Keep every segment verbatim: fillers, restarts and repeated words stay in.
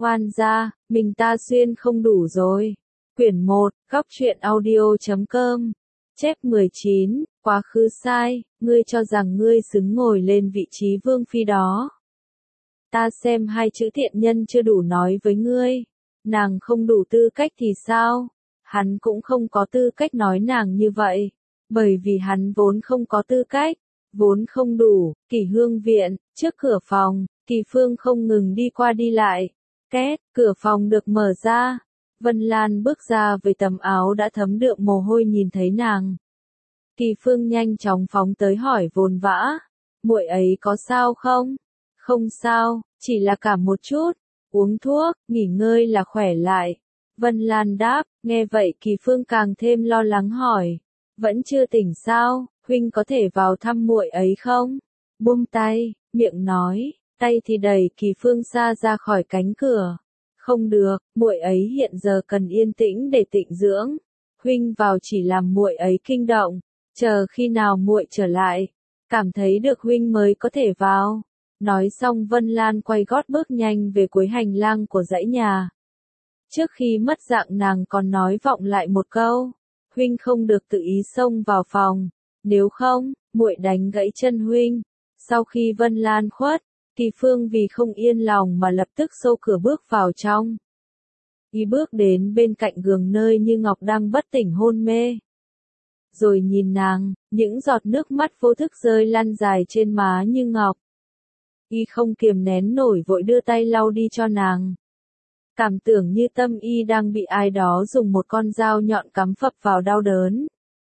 Oan gia, mình ta xuyên không đủ rồi. Quyển một, góc truyện audio chấm com. Chép mười chín, quá khứ sai, ngươi cho rằng ngươi xứng ngồi lên vị trí vương phi đó. Ta xem hai chữ thiện nhân chưa đủ nói với ngươi. Nàng không đủ tư cách thì sao? Hắn cũng không có tư cách nói nàng như vậy. Bởi vì hắn vốn không có tư cách, vốn không đủ. Kỷ Hương viện, trước cửa phòng, Kỳ Phương không ngừng đi qua đi lại. Két, cửa phòng được mở ra. Vân Lan bước ra với tấm áo đã thấm đượm mồ hôi nhìn thấy nàng. Kỳ Phương nhanh chóng phóng tới hỏi vồn vã. Muội ấy có sao không? Không sao, chỉ là cảm một chút. Uống thuốc, nghỉ ngơi là khỏe lại. Vân Lan đáp, nghe vậy Kỳ Phương càng thêm lo lắng hỏi. Vẫn chưa tỉnh sao, huynh có thể vào thăm muội ấy không? Buông tay, miệng nói, tay thì đẩy Kỳ Phương xa ra khỏi cánh cửa. Không được, muội ấy hiện giờ cần yên tĩnh để tịnh dưỡng. Huynh vào chỉ làm muội ấy kinh động, chờ khi nào muội trở lại, cảm thấy được huynh mới có thể vào. Nói xong Vân Lan quay gót bước nhanh về cuối hành lang của dãy nhà. Trước khi mất dạng nàng còn nói vọng lại một câu, huynh không được tự ý xông vào phòng, nếu không, muội đánh gãy chân huynh. Sau khi Vân Lan khuất, Kỳ Phương vì không yên lòng mà lập tức xô cửa bước vào trong. Y bước đến bên cạnh giường nơi Như Ngọc đang bất tỉnh hôn mê. Rồi nhìn nàng, những giọt nước mắt vô thức rơi lăn dài trên má Như Ngọc. Y không kiềm nén nổi vội đưa tay lau đi cho nàng. Cảm tưởng như tâm y đang bị ai đó dùng một con dao nhọn cắm phập vào đau đớn.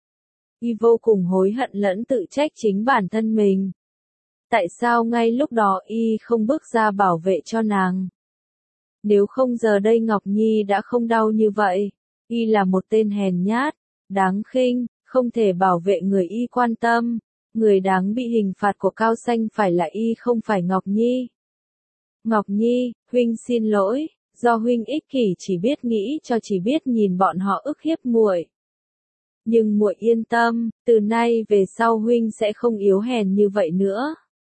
Y vô cùng hối hận lẫn tự trách chính bản thân mình. Tại sao ngay lúc đó y không bước ra bảo vệ cho nàng? Nếu không giờ đây Ngọc Nhi đã không đau như vậy. Y là một tên hèn nhát, đáng khinh, không thể bảo vệ người y quan tâm. Người đáng bị hình phạt của Cao Xanh phải là y không phải Ngọc Nhi. Ngọc Nhi, huynh xin lỗi, do huynh ích kỷ chỉ biết nghĩ cho chỉ biết nhìn bọn họ ức hiếp muội. Nhưng muội yên tâm, từ nay về sau huynh sẽ không yếu hèn như vậy nữa.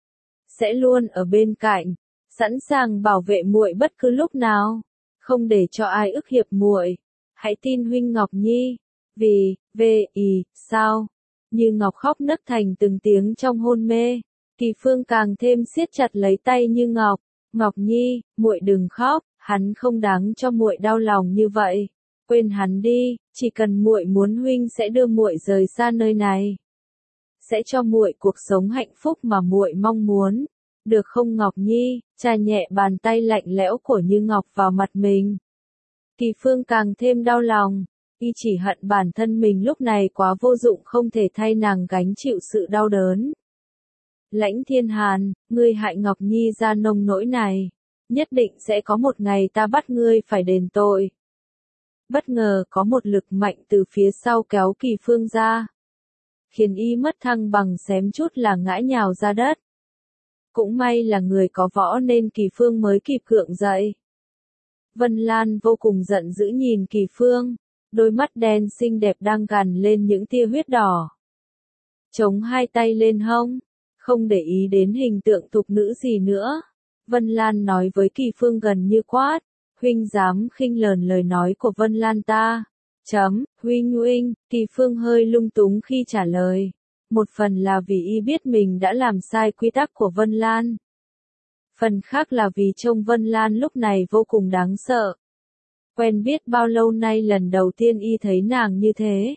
Sẽ luôn ở bên cạnh, sẵn sàng bảo vệ muội bất cứ lúc nào, không để cho ai ức hiếp muội. Hãy tin huynh Ngọc Nhi. Vì, về, ý, sao? Như Ngọc khóc nấc thành từng tiếng trong hôn mê. Kỳ Phương càng thêm siết chặt lấy tay Như Ngọc. Ngọc Nhi, muội đừng khóc, hắn không đáng cho muội đau lòng như vậy. Quên hắn đi, chỉ cần muội muốn huynh sẽ đưa muội rời xa nơi này. Sẽ cho muội cuộc sống hạnh phúc mà muội mong muốn. Được không Ngọc Nhi? Chà nhẹ bàn tay lạnh lẽo của Như Ngọc vào mặt mình. Kỳ Phương càng thêm đau lòng. Y chỉ hận bản thân mình lúc này quá vô dụng không thể thay nàng gánh chịu sự đau đớn. Lãnh Thiên Hàn, ngươi hại Ngọc Nhi ra nông nỗi này. Nhất định sẽ có một ngày ta bắt ngươi phải đền tội. Bất ngờ có một lực mạnh từ phía sau kéo Kỳ Phương ra. Khiến y mất thăng bằng xém chút là ngã nhào ra đất. Cũng may là người có võ nên Kỳ Phương mới kịp gượng dậy. Vân Lan vô cùng giận dữ nhìn Kỳ Phương. Đôi mắt đen xinh đẹp đang gằn lên những tia huyết đỏ. Chống hai tay lên hông, không để ý đến hình tượng thục nữ gì nữa. Vân Lan nói với Kỳ Phương gần như quát, huynh dám khinh lờn lời nói của Vân Lan ta. Chấm, huynh huynh, Kỳ Phương hơi lung túng khi trả lời. Một phần là vì y biết mình đã làm sai quy tắc của Vân Lan. Phần khác là vì trông Vân Lan lúc này vô cùng đáng sợ. Quen biết bao lâu nay lần đầu tiên y thấy nàng như thế.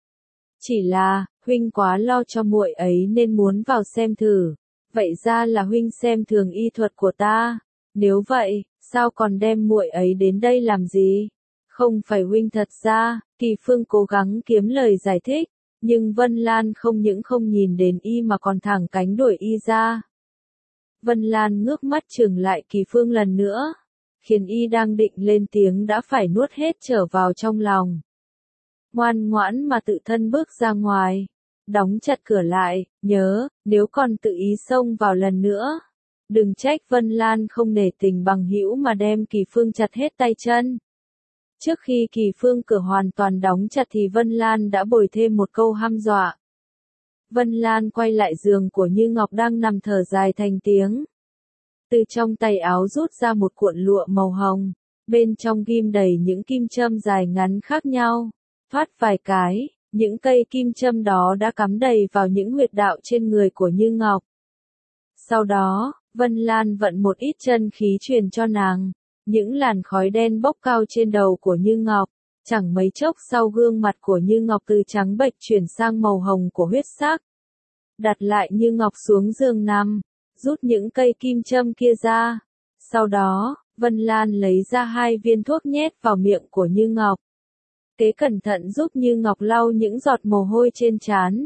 Chỉ là, huynh quá lo cho muội ấy nên muốn vào xem thử. Vậy ra là huynh xem thường y thuật của ta. Nếu vậy, sao còn đem muội ấy đến đây làm gì? Không phải huynh thật ra, Kỳ Phương cố gắng kiếm lời giải thích. Nhưng Vân Lan không những không nhìn đến y mà còn thẳng cánh đuổi y ra. Vân Lan ngước mắt trừng lại Kỳ Phương lần nữa. Khiến y đang định lên tiếng đã phải nuốt hết trở vào trong lòng. Ngoan ngoãn mà tự thân bước ra ngoài. Đóng chặt cửa lại, nhớ, nếu còn tự ý xông vào lần nữa. Đừng trách Vân Lan không nể tình bằng hữu mà đem Kỳ Phương chặt hết tay chân. Trước khi Kỳ Phương cửa hoàn toàn đóng chặt thì Vân Lan đã bồi thêm một câu hăm dọa. Vân Lan quay lại giường của Như Ngọc đang nằm thở dài thành tiếng. Từ trong tay áo rút ra một cuộn lụa màu hồng, bên trong ghim đầy những kim châm dài ngắn khác nhau. Thoát vài cái, những cây kim châm đó đã cắm đầy vào những huyệt đạo trên người của Như Ngọc. Sau đó, Vân Lan vận một ít chân khí truyền cho nàng. Những làn khói đen bốc cao trên đầu của Như Ngọc. Chẳng mấy chốc sau gương mặt của Như Ngọc từ trắng bệch chuyển sang màu hồng của huyết sắc. Đặt lại Như Ngọc xuống giường nằm, rút những cây kim châm kia ra. Sau đó, Vân Lan lấy ra hai viên thuốc nhét vào miệng của Như Ngọc. Kế cẩn thận giúp Như Ngọc lau những giọt mồ hôi trên trán.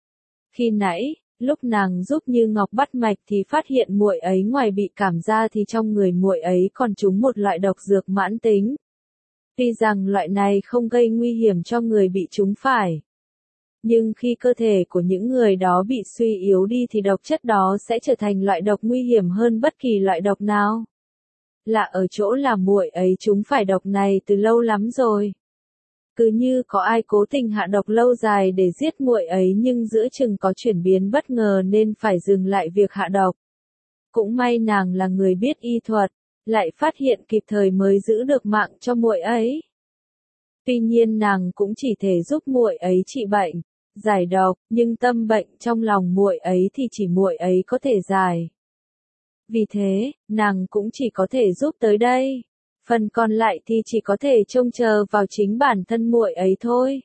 Khi nãy, lúc nàng giúp Như Ngọc bắt mạch thì phát hiện muội ấy ngoài bị cảm ra thì trong người muội ấy còn trúng một loại độc dược mãn tính. Tuy rằng loại này không gây nguy hiểm cho người bị trúng phải, nhưng khi cơ thể của những người đó bị suy yếu đi thì độc chất đó sẽ trở thành loại độc nguy hiểm hơn bất kỳ loại độc nào. Lạ ở chỗ là muội ấy trúng phải độc này từ lâu lắm rồi. Cứ như có ai cố tình hạ độc lâu dài để giết muội ấy nhưng giữa chừng có chuyển biến bất ngờ nên phải dừng lại việc hạ độc. Cũng may nàng là người biết y thuật, lại phát hiện kịp thời mới giữ được mạng cho muội ấy. Tuy nhiên nàng cũng chỉ thể giúp muội ấy trị bệnh, giải độc, nhưng tâm bệnh trong lòng muội ấy thì chỉ muội ấy có thể giải. Vì thế, nàng cũng chỉ có thể giúp tới đây. Phần còn lại thì chỉ có thể trông chờ vào chính bản thân muội ấy thôi.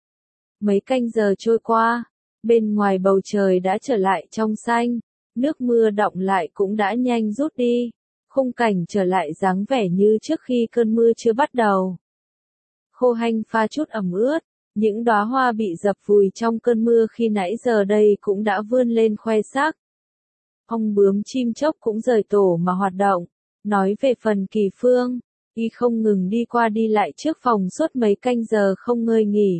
Mấy canh giờ trôi qua, bên ngoài bầu trời đã trở lại trong xanh, nước mưa đọng lại cũng đã nhanh rút đi, khung cảnh trở lại dáng vẻ như trước khi cơn mưa chưa bắt đầu. Khô hanh pha chút ẩm ướt, những đóa hoa bị dập vùi trong cơn mưa khi nãy giờ đây cũng đã vươn lên khoe sắc. Ong bướm chim chóc cũng rời tổ mà hoạt động. Nói về phần Kỳ Phương, y không ngừng đi qua đi lại trước phòng suốt mấy canh giờ không ngơi nghỉ.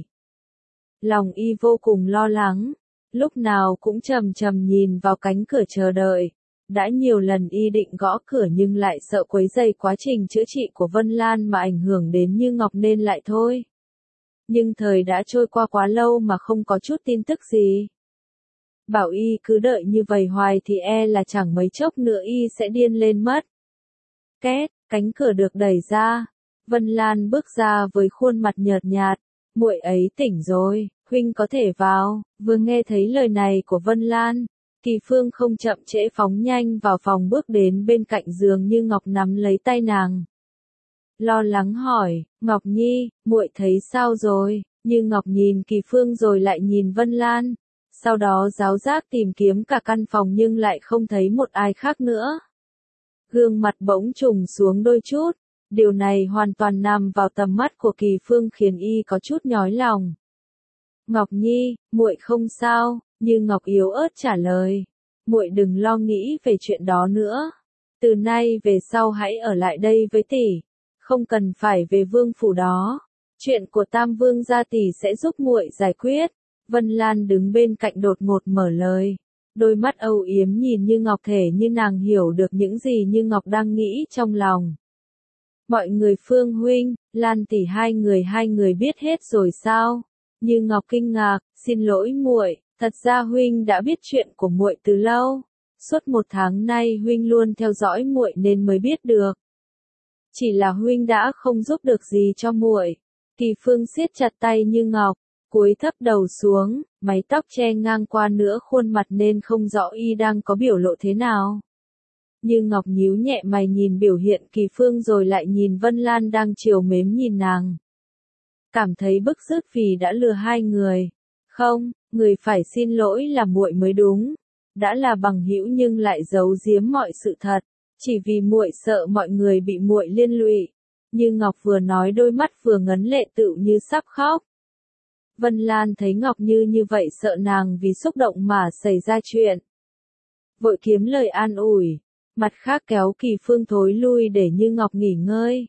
Lòng y vô cùng lo lắng, lúc nào cũng trầm trầm nhìn vào cánh cửa chờ đợi. Đã nhiều lần y định gõ cửa nhưng lại sợ quấy rầy quá trình chữa trị của Vân Lan mà ảnh hưởng đến Như Ngọc nên lại thôi. Nhưng thời đã trôi qua quá lâu mà không có chút tin tức gì. Bảo y cứ đợi như vậy hoài thì e là chẳng mấy chốc nữa y sẽ điên lên mất. Két, cánh cửa được đẩy ra. Vân Lan bước ra với khuôn mặt nhợt nhạt. Muội ấy tỉnh rồi, huynh có thể vào. Vừa nghe thấy lời này của Vân Lan, Kỳ Phương không chậm trễ phóng nhanh vào phòng bước đến bên cạnh giường Như Ngọc nắm lấy tay nàng. Lo lắng hỏi, Ngọc Nhi, muội thấy sao rồi? Như Ngọc nhìn Kỳ Phương rồi lại nhìn Vân Lan. Sau đó giáo giác tìm kiếm cả căn phòng nhưng lại không thấy một ai khác nữa. Gương mặt bỗng trùng xuống đôi chút. Điều này hoàn toàn nằm vào tầm mắt của Kỳ Phương khiến y có chút nhói lòng. Ngọc Nhi, muội không sao, Như Ngọc yếu ớt trả lời. Muội đừng lo nghĩ về chuyện đó nữa. Từ nay về sau hãy ở lại đây với tỷ. Không cần phải về vương phủ đó. Chuyện của Tam Vương gia tỷ sẽ giúp muội giải quyết. Vân Lan đứng bên cạnh đột ngột mở lời. Đôi mắt âu yếm nhìn Như Ngọc thể như nàng hiểu được những gì Như Ngọc đang nghĩ trong lòng. Mọi người Phương huynh, Lan tỷ hai người hai người biết hết rồi sao? Như Ngọc kinh ngạc, xin lỗi muội, thật ra huynh đã biết chuyện của muội từ lâu. Suốt một tháng nay huynh luôn theo dõi muội nên mới biết được. Chỉ là huynh đã không giúp được gì cho muội. Kỳ Phương siết chặt tay Như Ngọc, cúi thấp đầu xuống, mái tóc che ngang qua nửa khuôn mặt nên không rõ y đang có biểu lộ thế nào. Như Ngọc nhíu nhẹ mày nhìn biểu hiện Kỳ Phương rồi lại nhìn Vân Lan đang trìu mến nhìn nàng. Cảm thấy bức rứt vì đã lừa hai người. Không, người phải xin lỗi là muội mới đúng. Đã là bằng hữu nhưng lại giấu giếm mọi sự thật, chỉ vì muội sợ mọi người bị muội liên lụy. Như Ngọc vừa nói đôi mắt vừa ngấn lệ tựu như sắp khóc. Vân Lan thấy Ngọc Như như vậy sợ nàng vì xúc động mà xảy ra chuyện. Vội kiếm lời an ủi, mặt khác kéo Kỳ Phương thối lui để Như Ngọc nghỉ ngơi.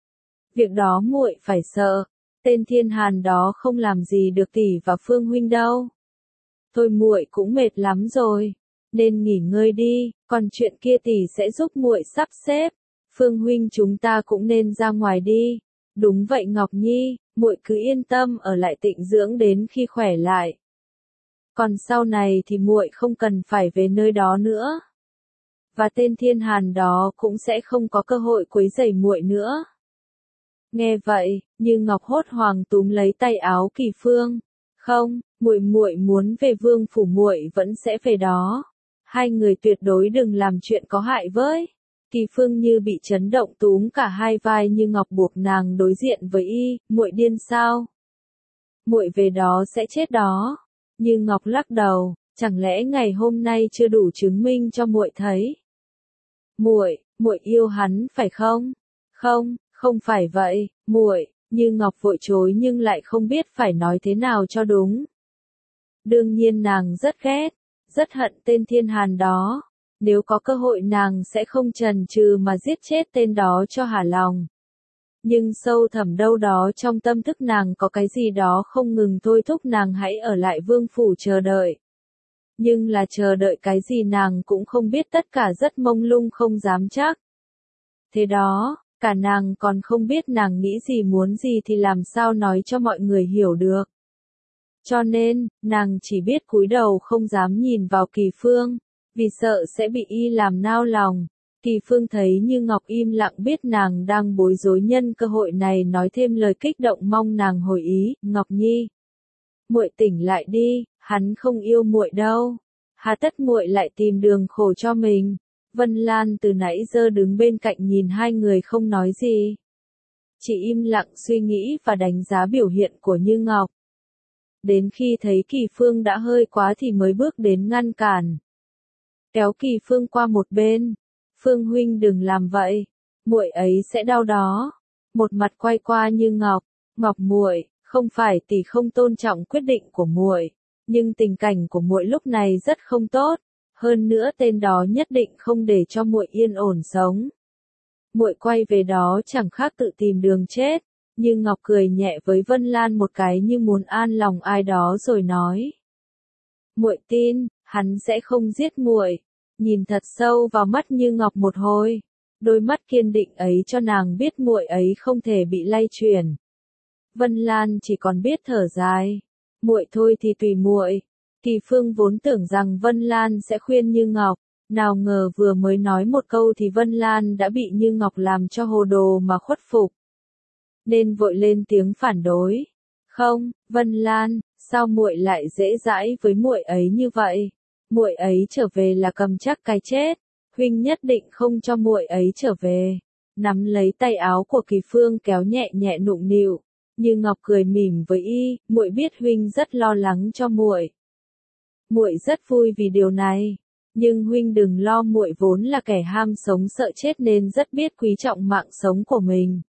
Việc đó muội phải sợ, tên Thiên Hàn đó không làm gì được tỷ và Phương huynh đâu. Thôi muội cũng mệt lắm rồi, nên nghỉ ngơi đi, còn chuyện kia tỷ sẽ giúp muội sắp xếp. Phương huynh chúng ta cũng nên ra ngoài đi. Đúng vậy Ngọc Nhi, muội cứ yên tâm ở lại tịnh dưỡng đến khi khỏe lại. Còn sau này thì muội không cần phải về nơi đó nữa. và tên Thiên Hàn đó cũng sẽ không có cơ hội quấy rầy muội nữa. Nghe vậy, Như Ngọc hốt hoảng túm lấy tay áo Kỳ Phương. Không, muội muội muốn về vương phủ muội vẫn sẽ về đó. Hai người tuyệt đối đừng làm chuyện có hại với. Kỳ Phương như bị chấn động túm cả hai vai Như Ngọc buộc nàng đối diện với y, muội điên sao? Muội về đó sẽ chết đó. Như Ngọc lắc đầu, chẳng lẽ ngày hôm nay chưa đủ chứng minh cho muội thấy? Muội, muội yêu hắn phải không? Không, không phải vậy, muội. Như Ngọc vội chối nhưng lại không biết phải nói thế nào cho đúng. Đương nhiên nàng rất ghét, rất hận tên Thiên Hàn đó. Nếu có cơ hội nàng sẽ không chần chừ mà giết chết tên đó cho hả lòng. Nhưng sâu thẳm đâu đó trong tâm thức nàng có cái gì đó không ngừng thôi thúc nàng hãy ở lại vương phủ chờ đợi. Nhưng là chờ đợi cái gì nàng cũng không biết, tất cả rất mông lung không dám chắc. Thế đó, cả nàng còn không biết nàng nghĩ gì muốn gì thì làm sao nói cho mọi người hiểu được. Cho nên, nàng chỉ biết cúi đầu không dám nhìn vào Kỳ Phương, vì sợ sẽ bị y làm nao lòng. Kỳ Phương thấy Như Ngọc im lặng biết nàng đang bối rối, nhân cơ hội này nói thêm lời kích động mong nàng hồi ý. Ngọc Nhi, muội tỉnh lại đi, hắn không yêu muội đâu. Hà tất muội lại tìm đường khổ cho mình. Vân Lan từ nãy giờ đứng bên cạnh nhìn hai người không nói gì. Chỉ im lặng suy nghĩ và đánh giá biểu hiện của Như Ngọc. Đến khi thấy Kỳ Phương đã hơi quá thì mới bước đến ngăn cản. Kéo Kỳ Phương qua một bên. Phương huynh đừng làm vậy, muội ấy sẽ đau đó. Một mặt quay qua Như Ngọc, Ngọc muội, không phải tỷ không tôn trọng quyết định của muội, nhưng tình cảnh của muội lúc này rất không tốt, hơn nữa tên đó nhất định không để cho muội yên ổn sống. Muội quay về đó chẳng khác tự tìm đường chết. Như Ngọc cười nhẹ với Vân Lan một cái như muốn an lòng ai đó rồi nói: muội tin, hắn sẽ không giết muội. Nhìn thật sâu vào mắt Như Ngọc một hồi, đôi mắt kiên định ấy cho nàng biết muội ấy không thể bị lay chuyển. Vân Lan chỉ còn biết thở dài, muội thôi thì tùy muội. Kỳ Phương vốn tưởng rằng Vân Lan sẽ khuyên Như Ngọc, nào ngờ vừa mới nói một câu thì Vân Lan đã bị Như Ngọc làm cho hồ đồ mà khuất phục. Nên vội lên tiếng phản đối. Không, Vân Lan, sao muội lại dễ dãi với muội ấy như vậy? Muội ấy trở về là cầm chắc cái chết, huynh nhất định không cho muội ấy trở về. Nắm lấy tay áo của Kỳ Phương kéo nhẹ nhẹ nụng nịu, Như Ngọc cười mỉm với y, muội biết huynh rất lo lắng cho muội. Muội rất vui vì điều này, nhưng huynh đừng lo, muội vốn là kẻ ham sống sợ chết nên rất biết quý trọng mạng sống của mình.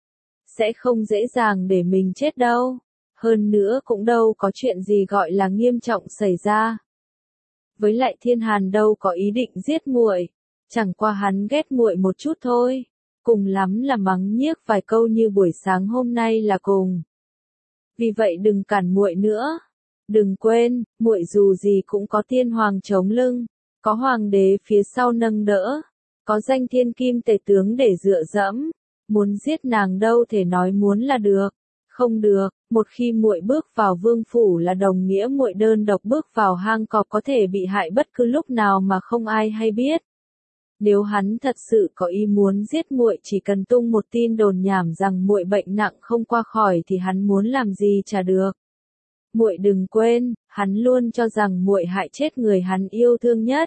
Sẽ không dễ dàng để mình chết đâu, hơn nữa cũng đâu có chuyện gì gọi là nghiêm trọng xảy ra. Với lại Thiên Hàn đâu có ý định giết muội, chẳng qua hắn ghét muội một chút thôi, cùng lắm là mắng nhiếc vài câu như buổi sáng hôm nay là cùng. Vì vậy đừng cản muội nữa. Đừng quên, muội dù gì cũng có tiên hoàng chống lưng, có hoàng đế phía sau nâng đỡ, có danh thiên kim tể tướng để dựa dẫm, muốn giết nàng đâu thể nói muốn là được. Không được, một khi muội bước vào vương phủ là đồng nghĩa muội đơn độc bước vào hang cọp có thể bị hại bất cứ lúc nào mà không ai hay biết. Nếu hắn thật sự có ý muốn giết muội, chỉ cần tung một tin đồn nhảm rằng muội bệnh nặng không qua khỏi thì hắn muốn làm gì chả được. Muội đừng quên, hắn luôn cho rằng muội hại chết người hắn yêu thương nhất.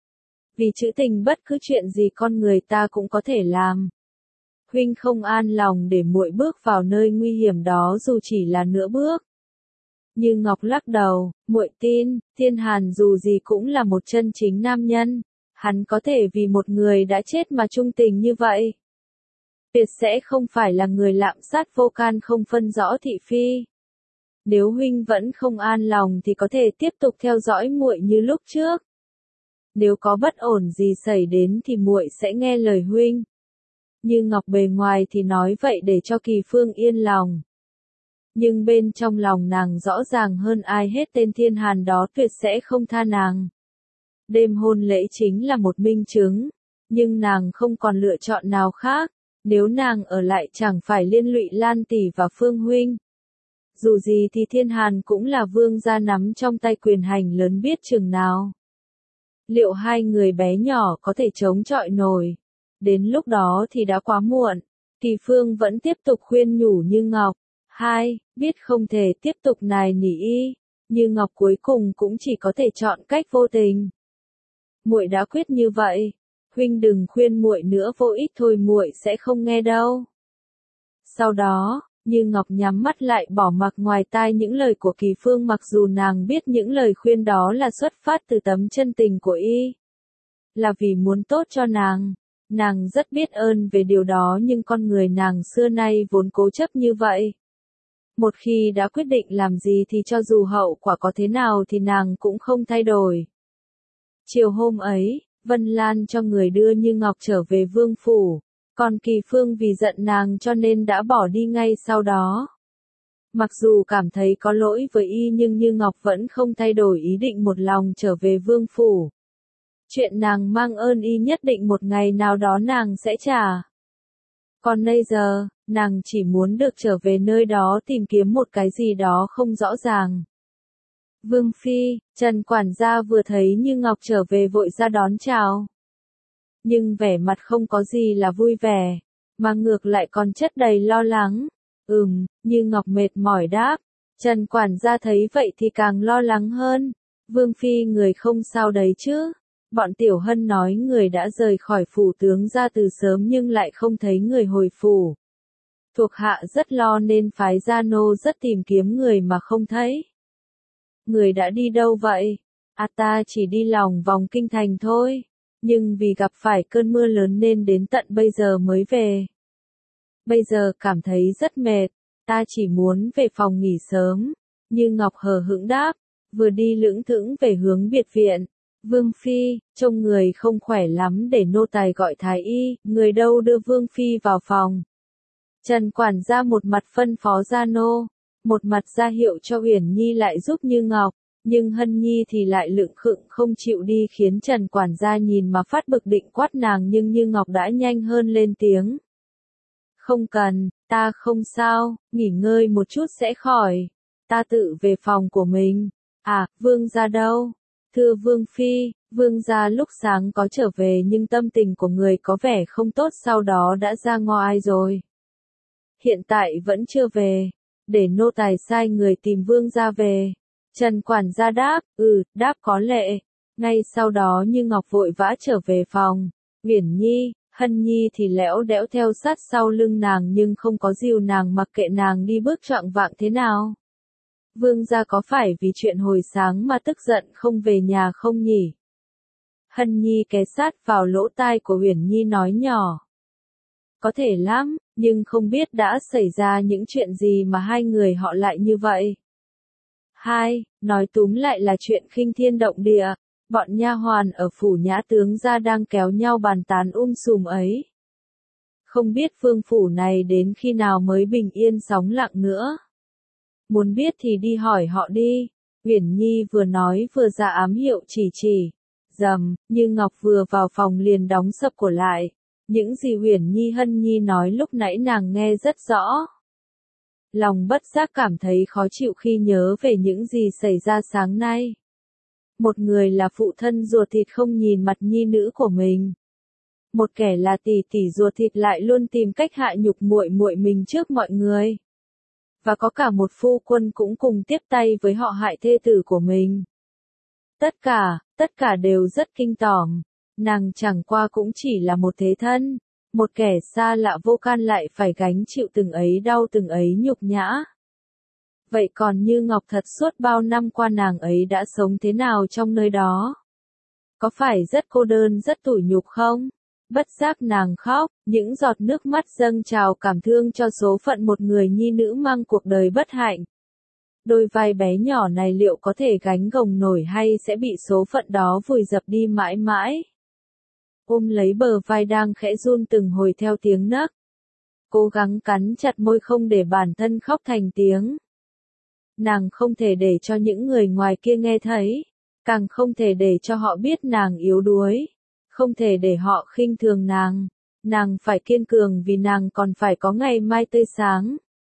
Vì trữ tình bất cứ chuyện gì con người ta cũng có thể làm. Huynh không an lòng để muội bước vào nơi nguy hiểm đó dù chỉ là nửa bước. Như Ngọc lắc đầu, muội tin, Thiên Hàn dù gì cũng là một chân chính nam nhân, hắn có thể vì một người đã chết mà trung tình như vậy. Tuyệt sẽ không phải là người lạm sát vô can không phân rõ thị phi. Nếu huynh vẫn không an lòng thì có thể tiếp tục theo dõi muội như lúc trước. Nếu có bất ổn gì xảy đến thì muội sẽ nghe lời huynh. Như Ngọc bề ngoài thì nói vậy để cho Kỳ Phương yên lòng. Nhưng bên trong lòng nàng rõ ràng hơn ai hết tên Thiên Hàn đó tuyệt sẽ không tha nàng. Đêm hôn lễ chính là một minh chứng, nhưng nàng không còn lựa chọn nào khác, nếu nàng ở lại chẳng phải liên lụy Lan tỷ và Phương huynh. Dù gì thì Thiên Hàn cũng là vương gia nắm trong tay quyền hành lớn biết chừng nào. Liệu hai người bé nhỏ có thể chống chọi nổi? Đến lúc đó thì đã quá muộn. Kỳ Phương vẫn tiếp tục khuyên nhủ Như Ngọc. Hai, biết không thể tiếp tục nài nỉ y. Như Ngọc cuối cùng cũng chỉ có thể chọn cách vô tình. Muội đã quyết như vậy, huynh đừng khuyên muội nữa, vô ích thôi, muội sẽ không nghe đâu. Sau đó, Như Ngọc nhắm mắt lại, bỏ mặc ngoài tai những lời của Kỳ Phương, mặc dù nàng biết những lời khuyên đó là xuất phát từ tấm chân tình của y, là vì muốn tốt cho nàng. Nàng rất biết ơn về điều đó, nhưng con người nàng xưa nay vốn cố chấp như vậy. Một khi đã quyết định làm gì thì cho dù hậu quả có thế nào thì nàng cũng không thay đổi. Chiều hôm ấy, Vân Lan cho người đưa Như Ngọc trở về vương phủ, còn Kỳ Phương vì giận nàng cho nên đã bỏ đi ngay sau đó. Mặc dù cảm thấy có lỗi với y nhưng Như Ngọc vẫn không thay đổi ý định một lòng trở về vương phủ. Chuyện nàng mang ơn y nhất định một ngày nào đó nàng sẽ trả. Còn bây giờ, nàng chỉ muốn được trở về nơi đó tìm kiếm một cái gì đó không rõ ràng. Vương Phi, Trần quản gia vừa thấy Như Ngọc trở về vội ra đón chào. Nhưng vẻ mặt không có gì là vui vẻ, mà ngược lại còn chất đầy lo lắng. Ừm, Như Ngọc mệt mỏi đáp. Trần quản gia thấy vậy thì càng lo lắng hơn. Vương Phi, người không sao đấy chứ? Bọn Tiểu Hân nói người đã rời khỏi phủ tướng ra từ sớm nhưng lại không thấy người hồi phủ. Thuộc hạ rất lo nên phái gia nô rất tìm kiếm người mà không thấy. Người đã đi đâu vậy? À, ta chỉ đi lòng vòng kinh thành thôi, nhưng vì gặp phải cơn mưa lớn nên đến tận bây giờ mới về. Bây giờ cảm thấy rất mệt, ta chỉ muốn về phòng nghỉ sớm. Như Ngọc hờ hững đáp, vừa đi lững thững về hướng biệt viện. Vương Phi, trông người không khỏe lắm, để nô tài gọi thái y. Người đâu đưa Vương Phi vào phòng. Trần quản gia một mặt phân phó gia nô, một mặt ra hiệu cho Uyển Nhi lại giúp Như Ngọc, nhưng Hân Nhi thì lại lững khựng không chịu đi, khiến Trần quản gia nhìn mà phát bực, định quát nàng nhưng Như Ngọc đã nhanh hơn lên tiếng. Không cần, ta không sao, nghỉ ngơi một chút sẽ khỏi. Ta tự về phòng của mình. À, Vương gia đâu? Thưa Vương Phi, Vương gia lúc sáng có trở về nhưng tâm tình của người có vẻ không tốt, sau đó đã ra ngoài rồi. Hiện tại vẫn chưa về, để nô tài sai người tìm Vương gia về. Trần quản gia đáp, ừ, đáp có lệ. Ngay sau đó Như Ngọc vội vã trở về phòng. Uyển Nhi, Hân Nhi thì lẽo đẽo theo sát sau lưng nàng nhưng không có dìu nàng, mặc kệ nàng đi bước choạng vạng thế nào. Vương gia có phải vì chuyện hồi sáng mà tức giận không về nhà không nhỉ? Hân Nhi ghé sát vào lỗ tai của Uyển Nhi nói nhỏ. Có thể lắm, nhưng không biết đã xảy ra những chuyện gì mà hai người họ lại như vậy. Hai, nói túm lại là chuyện khinh thiên động địa, bọn nha hoàn ở phủ Nhã tướng gia đang kéo nhau bàn tán um sùm ấy. Không biết vương phủ này đến khi nào mới bình yên sóng lặng nữa. Muốn biết thì đi hỏi họ đi. Uyển Nhi vừa nói vừa ra ám hiệu chỉ chỉ. Dầm, Như Ngọc vừa vào phòng liền đóng sập cửa lại. Những gì Uyển Nhi Hân Nhi nói lúc nãy nàng nghe rất rõ. Lòng bất giác cảm thấy khó chịu khi nhớ về những gì xảy ra sáng nay. Một người là phụ thân ruột thịt không nhìn mặt nhi nữ của mình. Một kẻ là tỷ tỷ ruột thịt lại luôn tìm cách hạ nhục muội muội mình trước mọi người. Và có cả một phu quân cũng cùng tiếp tay với họ hại thê tử của mình. Tất cả, tất cả đều rất kinh tởm. Nàng chẳng qua cũng chỉ là một thế thân, một kẻ xa lạ vô can lại phải gánh chịu từng ấy đau từng ấy nhục nhã. Vậy còn Như Ngọc thật suốt bao năm qua nàng ấy đã sống thế nào trong nơi đó? Có phải rất cô đơn rất tủi nhục không? Bất giác nàng khóc, những giọt nước mắt dâng trào cảm thương cho số phận một người nhi nữ mang cuộc đời bất hạnh. Đôi vai bé nhỏ này liệu có thể gánh gồng nổi hay sẽ bị số phận đó vùi dập đi mãi mãi? Ôm lấy bờ vai đang khẽ run từng hồi theo tiếng nấc. Cố gắng cắn chặt môi không để bản thân khóc thành tiếng. Nàng không thể để cho những người ngoài kia nghe thấy, càng không thể để cho họ biết nàng yếu đuối, không thể để họ khinh thường nàng. Nàng phải kiên cường vì nàng còn phải có ngày mai tươi sáng.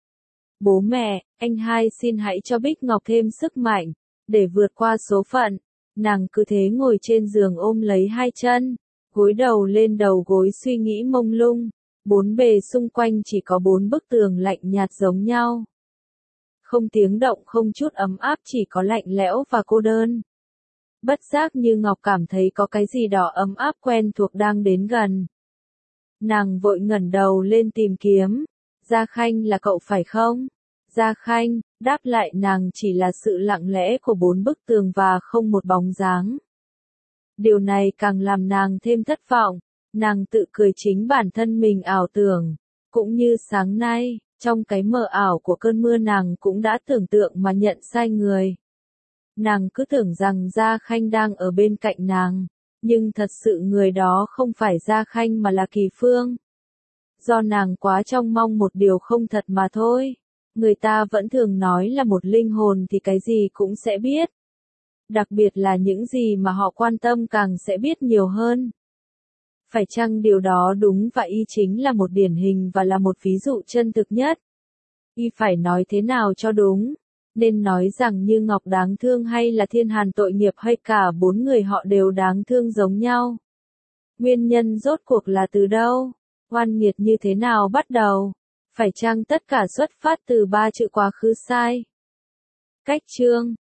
Bố mẹ, anh hai xin hãy cho Bích Ngọc thêm sức mạnh, để vượt qua số phận. Nàng cứ thế ngồi trên giường ôm lấy hai chân, gối đầu lên đầu gối suy nghĩ mông lung, bốn bề xung quanh chỉ có bốn bức tường lạnh nhạt giống nhau. Không tiếng động, không chút ấm áp, chỉ có lạnh lẽo và cô đơn. Bất giác Như Ngọc cảm thấy có cái gì đó ấm áp quen thuộc đang đến gần. Nàng vội ngẩng đầu lên tìm kiếm, Gia Khanh là cậu phải không? Gia Khanh, đáp lại nàng chỉ là sự lặng lẽ của bốn bức tường và không một bóng dáng. Điều này càng làm nàng thêm thất vọng, nàng tự cười chính bản thân mình ảo tưởng, cũng như sáng nay, trong cái mờ ảo của cơn mưa nàng cũng đã tưởng tượng mà nhận sai người. Nàng cứ tưởng rằng Gia Khanh đang ở bên cạnh nàng, nhưng thật sự người đó không phải Gia Khanh mà là Kỳ Phương. Do nàng quá trông mong một điều không thật mà thôi. Người ta vẫn thường nói là một linh hồn thì cái gì cũng sẽ biết. Đặc biệt là những gì mà họ quan tâm càng sẽ biết nhiều hơn. Phải chăng điều đó đúng, và y chính là một điển hình và là một ví dụ chân thực nhất. Y phải nói thế nào cho đúng? Nên nói rằng Như Ngọc đáng thương, hay là Thiên Hàn tội nghiệp, hay cả bốn người họ đều đáng thương giống nhau? Nguyên nhân rốt cuộc là từ đâu? Oan nghiệt như thế nào bắt đầu? Phải chăng tất cả xuất phát từ ba chữ quá khứ sai? Cách chương